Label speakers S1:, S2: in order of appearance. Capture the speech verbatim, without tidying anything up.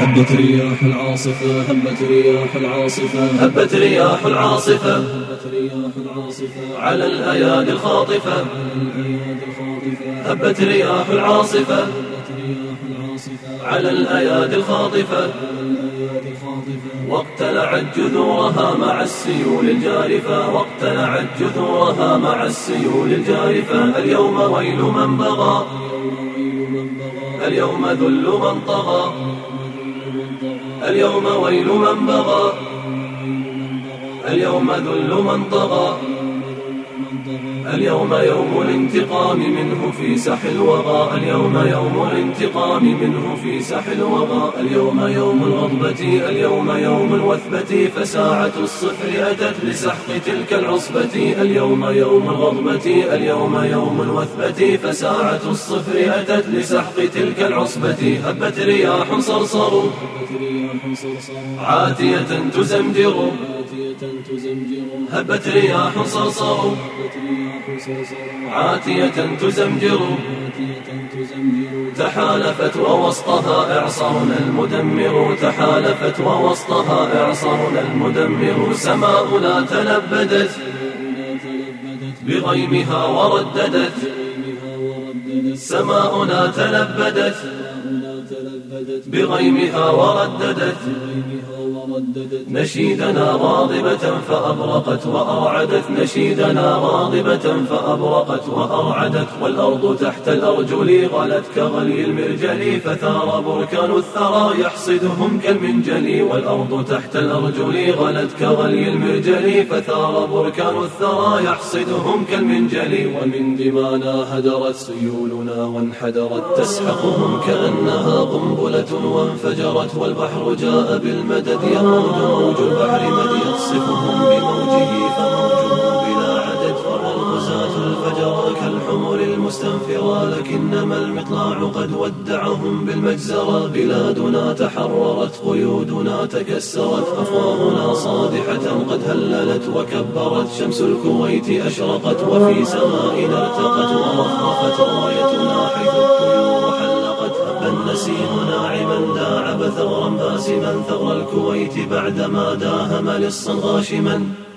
S1: هبت رياح العاصفة هبت رياح العاصفة
S2: هبت رياح العاصفة
S1: هبت رياح العاصفة
S2: على الأيادي الخاطفة هبت رياح العاصفة على الأيادي الخاطفة واقتلعت جذورها مع السيول الجارفة واقتلعت جذورها مع السيول الجارفة. اليوم ويل من بغى اليوم ذل من طغى اليوم ويل من بغى اليوم ذل من طغى. اليوم يوم الانتقام منه في ساح الوغى اليوم يوم الانتقام منه في ساح الوغى. اليوم يوم الغضبة اليوم يوم الوثبة فساعة الصفر أتت لسحق تلك العصبة. اليوم يوم الغضبة اليوم يوم الوثبة فساعة الصفر أتت لسحق تلك العصبة. هبت رياح صرصر عاتية تزمجر هبت رياح صرصر عاتية تزمجر تحالفت ووسطها إعصارنا المدمر تحالفت ووسطها إعصارنا المدمر. سماؤنا تلبدت بغيمها ورددت سماؤنا تلبدت بغيمها ورددت نشيدنا غاضبة فأبرقت وأرعدت نشيدنا غاضبة فأبرقت وأرعدت. والأرض تحت الأرجل غلت كغلي المرجل فثار بركان الثرى يحصدهم كالمنجل. والأرض تحت الأرجل غلت كغلي المرجل فثار بركان الثرى يحصدهم كالمنجل. ومن دمانا هدرت سيولنا وانحدرت تسحقهم كأنها قنبلة وانفجرت. والبحر جاء بالمدد يموج موج البحر مد يقصفهم بموجه فموجه بلا عدد. فر الغزاة الفجر كالحمر المستنفرة لكنما المطلع قد ودعهم بالمجزرة. بلادنا تحررت قيودنا تكسرت أفواهنا صادحة قد هللت وكبرت. شمس الكويت أشرقت وفي سمائنا ارتقت ورفرفت رايتنا حيث الطيور حلقت. هب النسيم ناعما داعب ثغرا باسما ثغر الكويت بعدما داهم لصا غاشما.